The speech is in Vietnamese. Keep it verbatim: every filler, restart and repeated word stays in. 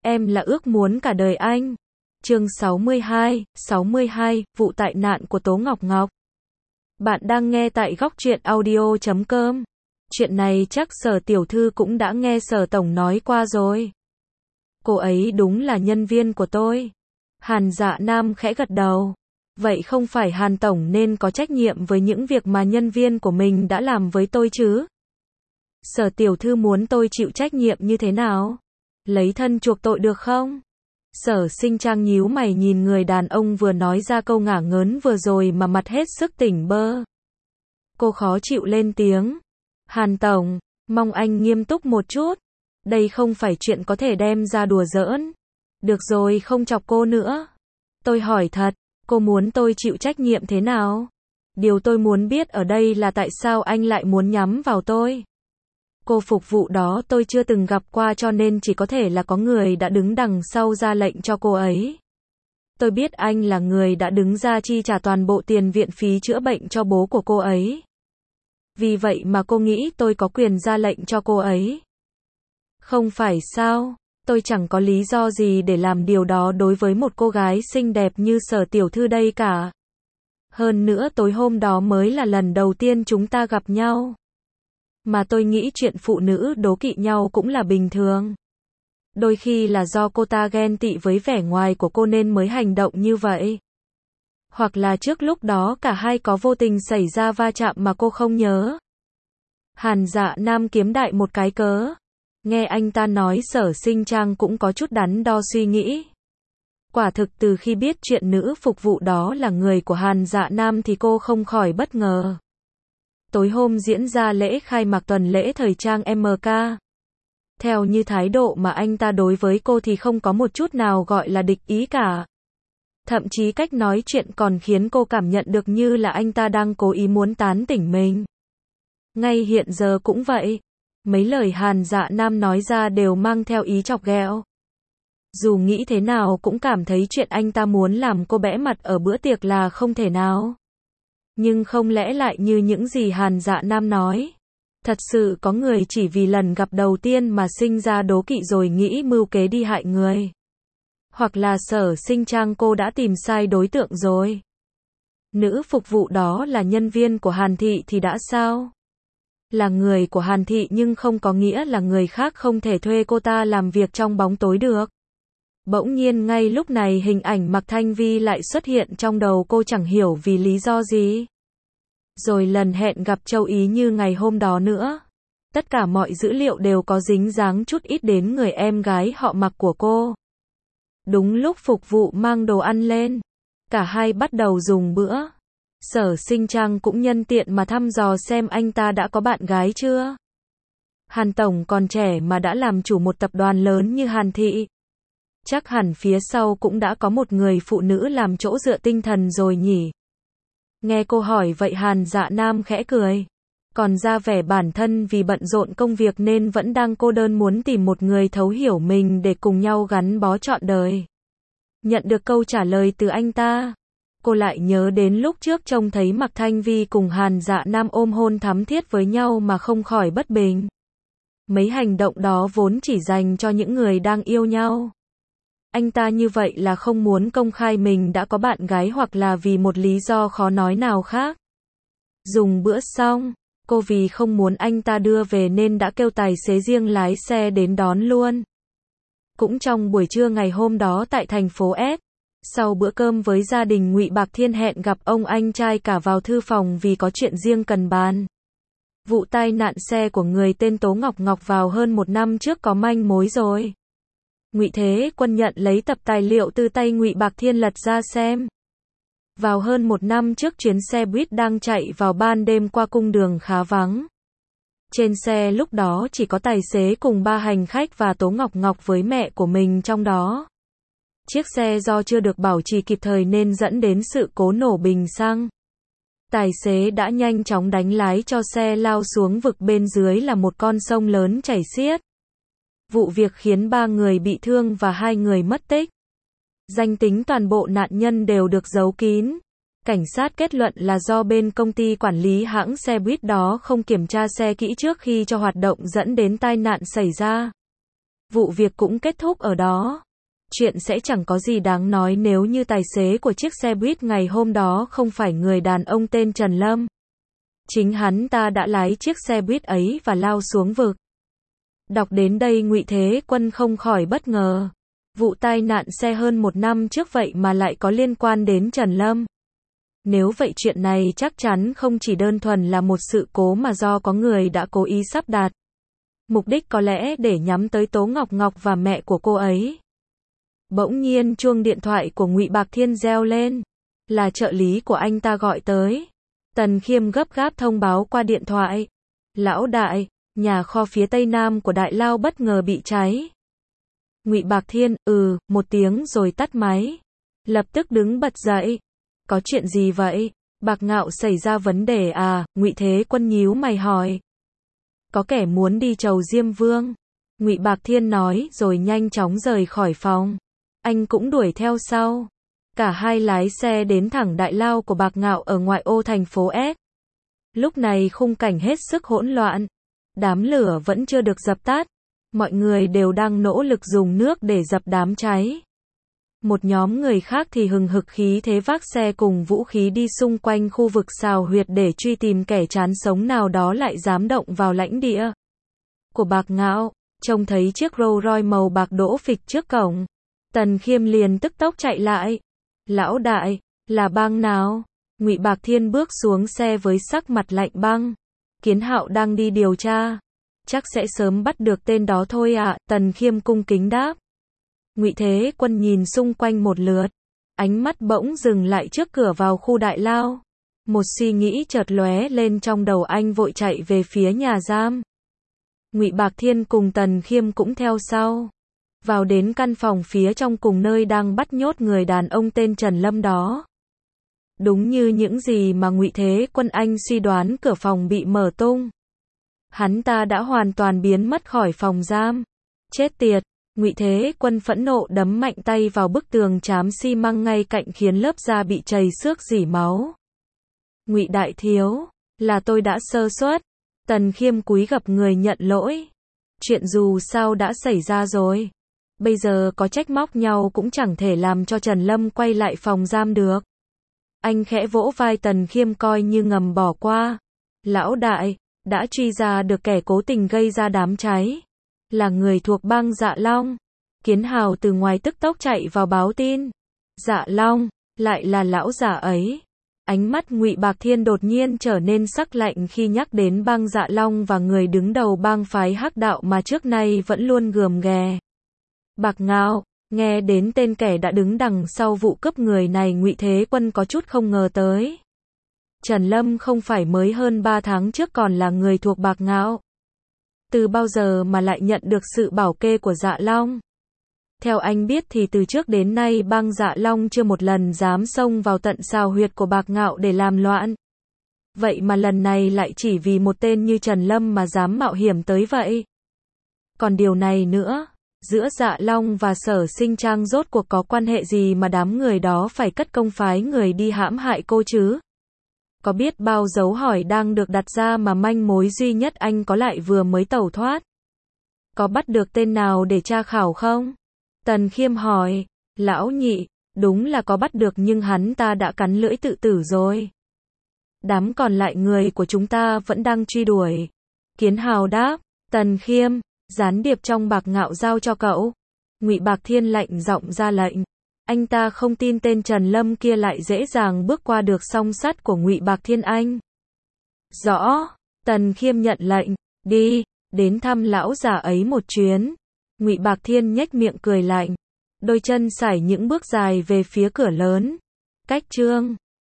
em là ước muốn cả đời anh. Chương sáu mươi hai, sáu mươi hai, vụ tai nạn của Tố Ngọc Ngọc. Bạn đang nghe tại góc truyện audio chấm com. Chuyện này chắc Sở tiểu thư cũng đã nghe Sở tổng nói qua rồi. Cô ấy đúng là nhân viên của tôi. Hàn Dạ Nam khẽ gật đầu. Vậy không phải Hàn tổng nên có trách nhiệm với những việc mà nhân viên của mình đã làm với tôi chứ? Sở tiểu thư muốn tôi chịu trách nhiệm như thế nào? Lấy thân chuộc tội được không? Sở Sinh Trang nhíu mày nhìn người đàn ông vừa nói ra câu ngả ngớn vừa rồi mà mặt hết sức tỉnh bơ. Cô khó chịu lên tiếng. Hàn tổng, mong anh nghiêm túc một chút. Đây không phải chuyện có thể đem ra đùa giỡn. Được rồi, không chọc cô nữa. Tôi hỏi thật, cô muốn tôi chịu trách nhiệm thế nào? Điều tôi muốn biết ở đây là tại sao anh lại muốn nhắm vào tôi? Cô phục vụ đó tôi chưa từng gặp qua cho nên chỉ có thể là có người đã đứng đằng sau ra lệnh cho cô ấy. Tôi biết anh là người đã đứng ra chi trả toàn bộ tiền viện phí chữa bệnh cho bố của cô ấy. Vì vậy mà cô nghĩ tôi có quyền ra lệnh cho cô ấy. Không phải sao, tôi chẳng có lý do gì để làm điều đó đối với một cô gái xinh đẹp như Sở tiểu thư đây cả. Hơn nữa tối hôm đó mới là lần đầu tiên chúng ta gặp nhau. Mà tôi nghĩ chuyện phụ nữ đố kỵ nhau cũng là bình thường. Đôi khi là do cô ta ghen tị với vẻ ngoài của cô nên mới hành động như vậy. Hoặc là trước lúc đó cả hai có vô tình xảy ra va chạm mà cô không nhớ. Hàn Dạ Nam kiếm đại một cái cớ. Nghe anh ta nói Sở Sinh Trang cũng có chút đắn đo suy nghĩ. Quả thực từ khi biết chuyện nữ phục vụ đó là người của Hàn Dạ Nam thì cô không khỏi bất ngờ. Tối hôm diễn ra lễ khai mạc tuần lễ thời trang em ca. Theo như thái độ mà anh ta đối với cô thì không có một chút nào gọi là địch ý cả. Thậm chí cách nói chuyện còn khiến cô cảm nhận được như là anh ta đang cố ý muốn tán tỉnh mình. Ngay hiện giờ cũng vậy. Mấy lời Hàn Dạ Nam nói ra đều mang theo ý chọc ghẹo. Dù nghĩ thế nào cũng cảm thấy chuyện anh ta muốn làm cô bẽ mặt ở bữa tiệc là không thể nào. Nhưng không lẽ lại như những gì Hàn Dạ Nam nói. Thật sự có người chỉ vì lần gặp đầu tiên mà sinh ra đố kỵ rồi nghĩ mưu kế đi hại người. Hoặc là Sở Sinh Trang cô đã tìm sai đối tượng rồi. Nữ phục vụ đó là nhân viên của Hàn thị thì đã sao? Là người của Hàn thị nhưng không có nghĩa là người khác không thể thuê cô ta làm việc trong bóng tối được. Bỗng nhiên ngay lúc này hình ảnh Mạc Thanh Vi lại xuất hiện trong đầu cô chẳng hiểu vì lý do gì. Rồi lần hẹn gặp Châu Ý như ngày hôm đó nữa. Tất cả mọi dữ liệu đều có dính dáng chút ít đến người em gái họ Mạc của cô. Đúng lúc phục vụ mang đồ ăn lên, cả hai bắt đầu dùng bữa. Sở Sinh Trang cũng nhân tiện mà thăm dò xem anh ta đã có bạn gái chưa. Hàn tổng còn trẻ mà đã làm chủ một tập đoàn lớn như Hàn thị. Chắc hẳn phía sau cũng đã có một người phụ nữ làm chỗ dựa tinh thần rồi nhỉ. Nghe cô hỏi vậy Hàn Dạ Nam khẽ cười. Còn ra vẻ bản thân vì bận rộn công việc nên vẫn đang cô đơn muốn tìm một người thấu hiểu mình để cùng nhau gắn bó trọn đời. Nhận được câu trả lời từ anh ta, cô lại nhớ đến lúc trước trông thấy Mạc Thanh Vi cùng Hàn Dạ Nam ôm hôn thắm thiết với nhau mà không khỏi bất bình. Mấy hành động đó vốn chỉ dành cho những người đang yêu nhau. Anh ta như vậy là không muốn công khai mình đã có bạn gái hoặc là vì một lý do khó nói nào khác. Dùng bữa xong, cô vì không muốn anh ta đưa về nên đã kêu tài xế riêng lái xe đến đón luôn. Cũng trong buổi trưa ngày hôm đó tại thành phố S, sau bữa cơm với gia đình Ngụy Bạc Thiên hẹn gặp ông anh trai cả vào thư phòng vì có chuyện riêng cần bàn. Vụ tai nạn xe của người tên Tố Ngọc Ngọc vào hơn một năm trước có manh mối rồi. Ngụy Thế Quân nhận lấy tập tài liệu từ tay Ngụy Bạc Thiên lật ra xem. Vào hơn một năm trước chuyến xe buýt đang chạy vào ban đêm qua cung đường khá vắng. Trên xe lúc đó chỉ có tài xế cùng ba hành khách và Tố Ngọc Ngọc với mẹ của mình trong đó. Chiếc xe do chưa được bảo trì kịp thời nên dẫn đến sự cố nổ bình xăng. Tài xế đã nhanh chóng đánh lái cho xe lao xuống vực bên dưới là một con sông lớn chảy xiết. Vụ việc khiến ba người bị thương và hai người mất tích. Danh tính toàn bộ nạn nhân đều được giấu kín. Cảnh sát kết luận là do bên công ty quản lý hãng xe buýt đó không kiểm tra xe kỹ trước khi cho hoạt động dẫn đến tai nạn xảy ra. Vụ việc cũng kết thúc ở đó. Chuyện sẽ chẳng có gì đáng nói nếu như tài xế của chiếc xe buýt ngày hôm đó không phải người đàn ông tên Trần Lâm. Chính hắn ta đã lái chiếc xe buýt ấy và lao xuống vực. Đọc đến đây Ngụy Thế Quân không khỏi bất ngờ. Vụ tai nạn xe hơn một năm trước vậy mà lại có liên quan đến Trần Lâm. Nếu vậy chuyện này chắc chắn không chỉ đơn thuần là một sự cố mà do có người đã cố ý sắp đặt. Mục đích có lẽ để nhắm tới Tố Ngọc Ngọc và mẹ của cô ấy. Bỗng nhiên chuông điện thoại của Ngụy Bạc Thiên reo lên. Là trợ lý của anh ta gọi tới. Tần Khiêm gấp gáp thông báo qua điện thoại. Lão đại, nhà kho phía tây nam của Đại Lao bất ngờ bị cháy. Ngụy Bạc Thiên, ừ, một tiếng rồi tắt máy. Lập tức đứng bật dậy. Có chuyện gì vậy? Bạc Ngạo xảy ra vấn đề à? Ngụy Thế Quân nhíu mày hỏi. Có kẻ muốn đi chầu Diêm Vương. Ngụy Bạc Thiên nói rồi nhanh chóng rời khỏi phòng. Anh cũng đuổi theo sau. Cả hai lái xe đến thẳng Đại Lao của Bạc Ngạo ở ngoại ô thành phố S. Lúc này khung cảnh hết sức hỗn loạn. Đám lửa vẫn chưa được dập tắt. Mọi người đều đang nỗ lực dùng nước để dập đám cháy. Một nhóm người khác thì hừng hực khí thế vác xe cùng vũ khí đi xung quanh khu vực xào huyệt để truy tìm kẻ chán sống nào đó lại dám động vào lãnh địa của Bạc Ngạo. Trông thấy chiếc Rolls Royce màu bạc đỗ phịch trước cổng. Tần Khiêm liền tức tốc chạy lại. Lão đại, là bang nào? Ngụy Bạc Thiên bước xuống xe với sắc mặt lạnh băng. Kiến Hạo đang đi điều tra. Chắc sẽ sớm bắt được tên đó thôi ạ, à, Tần Khiêm cung kính đáp. Ngụy Thế Quân nhìn xung quanh một lượt. Ánh mắt bỗng dừng lại trước cửa vào khu Đại Lao. Một suy nghĩ chợt lóe lên trong đầu anh vội chạy về phía nhà giam. Ngụy Bạc Thiên cùng Tần Khiêm cũng theo sau. Vào đến căn phòng phía trong cùng nơi đang bắt nhốt người đàn ông tên Trần Lâm đó. Đúng như những gì mà Ngụy Thế Quân anh suy đoán, cửa phòng bị mở tung. Hắn ta đã hoàn toàn biến mất khỏi phòng giam. Chết tiệt, Ngụy Thế Quân phẫn nộ đấm mạnh tay vào bức tường trám xi măng ngay cạnh khiến lớp da bị trầy xước rỉ máu. Ngụy đại thiếu, là tôi đã sơ suất. Tần Khiêm cúi gập người nhận lỗi. Chuyện dù sao đã xảy ra rồi. Bây giờ có trách móc nhau cũng chẳng thể làm cho Trần Lâm quay lại phòng giam được. Anh khẽ vỗ vai Tần Khiêm coi như ngầm bỏ qua. Lão đại, đã truy ra được kẻ cố tình gây ra đám cháy. Là người thuộc bang Dạ Long. Kiến Hào từ ngoài tức tốc chạy vào báo tin. Dạ Long, lại là lão già ấy. Ánh mắt Ngụy Bạc Thiên đột nhiên trở nên sắc lạnh khi nhắc đến bang Dạ Long và người đứng đầu bang phái Hắc Đạo mà trước nay vẫn luôn gườm ghè. Bạc Ngạo, nghe đến tên kẻ đã đứng đằng sau vụ cướp người này, Ngụy Thế Quân có chút không ngờ tới. Trần Lâm không phải mới hơn ba tháng trước còn là người thuộc Bạc Ngạo. Từ bao giờ mà lại nhận được sự bảo kê của Dạ Long? Theo anh biết thì từ trước đến nay bang Dạ Long chưa một lần dám xông vào tận xào huyệt của Bạc Ngạo để làm loạn. Vậy mà lần này lại chỉ vì một tên như Trần Lâm mà dám mạo hiểm tới vậy. Còn điều này nữa, giữa Dạ Long và Sở Sinh Trang rốt cuộc có quan hệ gì mà đám người đó phải cất công phái người đi hãm hại cô chứ? Có biết bao dấu hỏi đang được đặt ra mà manh mối duy nhất anh có lại vừa mới tẩu thoát? Có bắt được tên nào để tra khảo không? Tần Khiêm hỏi. Lão nhị, đúng là có bắt được nhưng hắn ta đã cắn lưỡi tự tử rồi. Đám còn lại người của chúng ta vẫn đang truy đuổi. Kiến Hào đáp. Tần Khiêm, gián điệp trong Bạc Ngạo giao cho cậu. Ngụy Bạc Thiên lạnh giọng ra lệnh. Anh ta không tin tên Trần Lâm kia lại dễ dàng bước qua được song sắt của Ngụy Bạc Thiên anh. Rõ, Tần Khiêm nhận lệnh, đi, đến thăm lão già ấy một chuyến. Ngụy Bạc Thiên nhếch miệng cười lạnh, đôi chân sải những bước dài về phía cửa lớn. Cách chương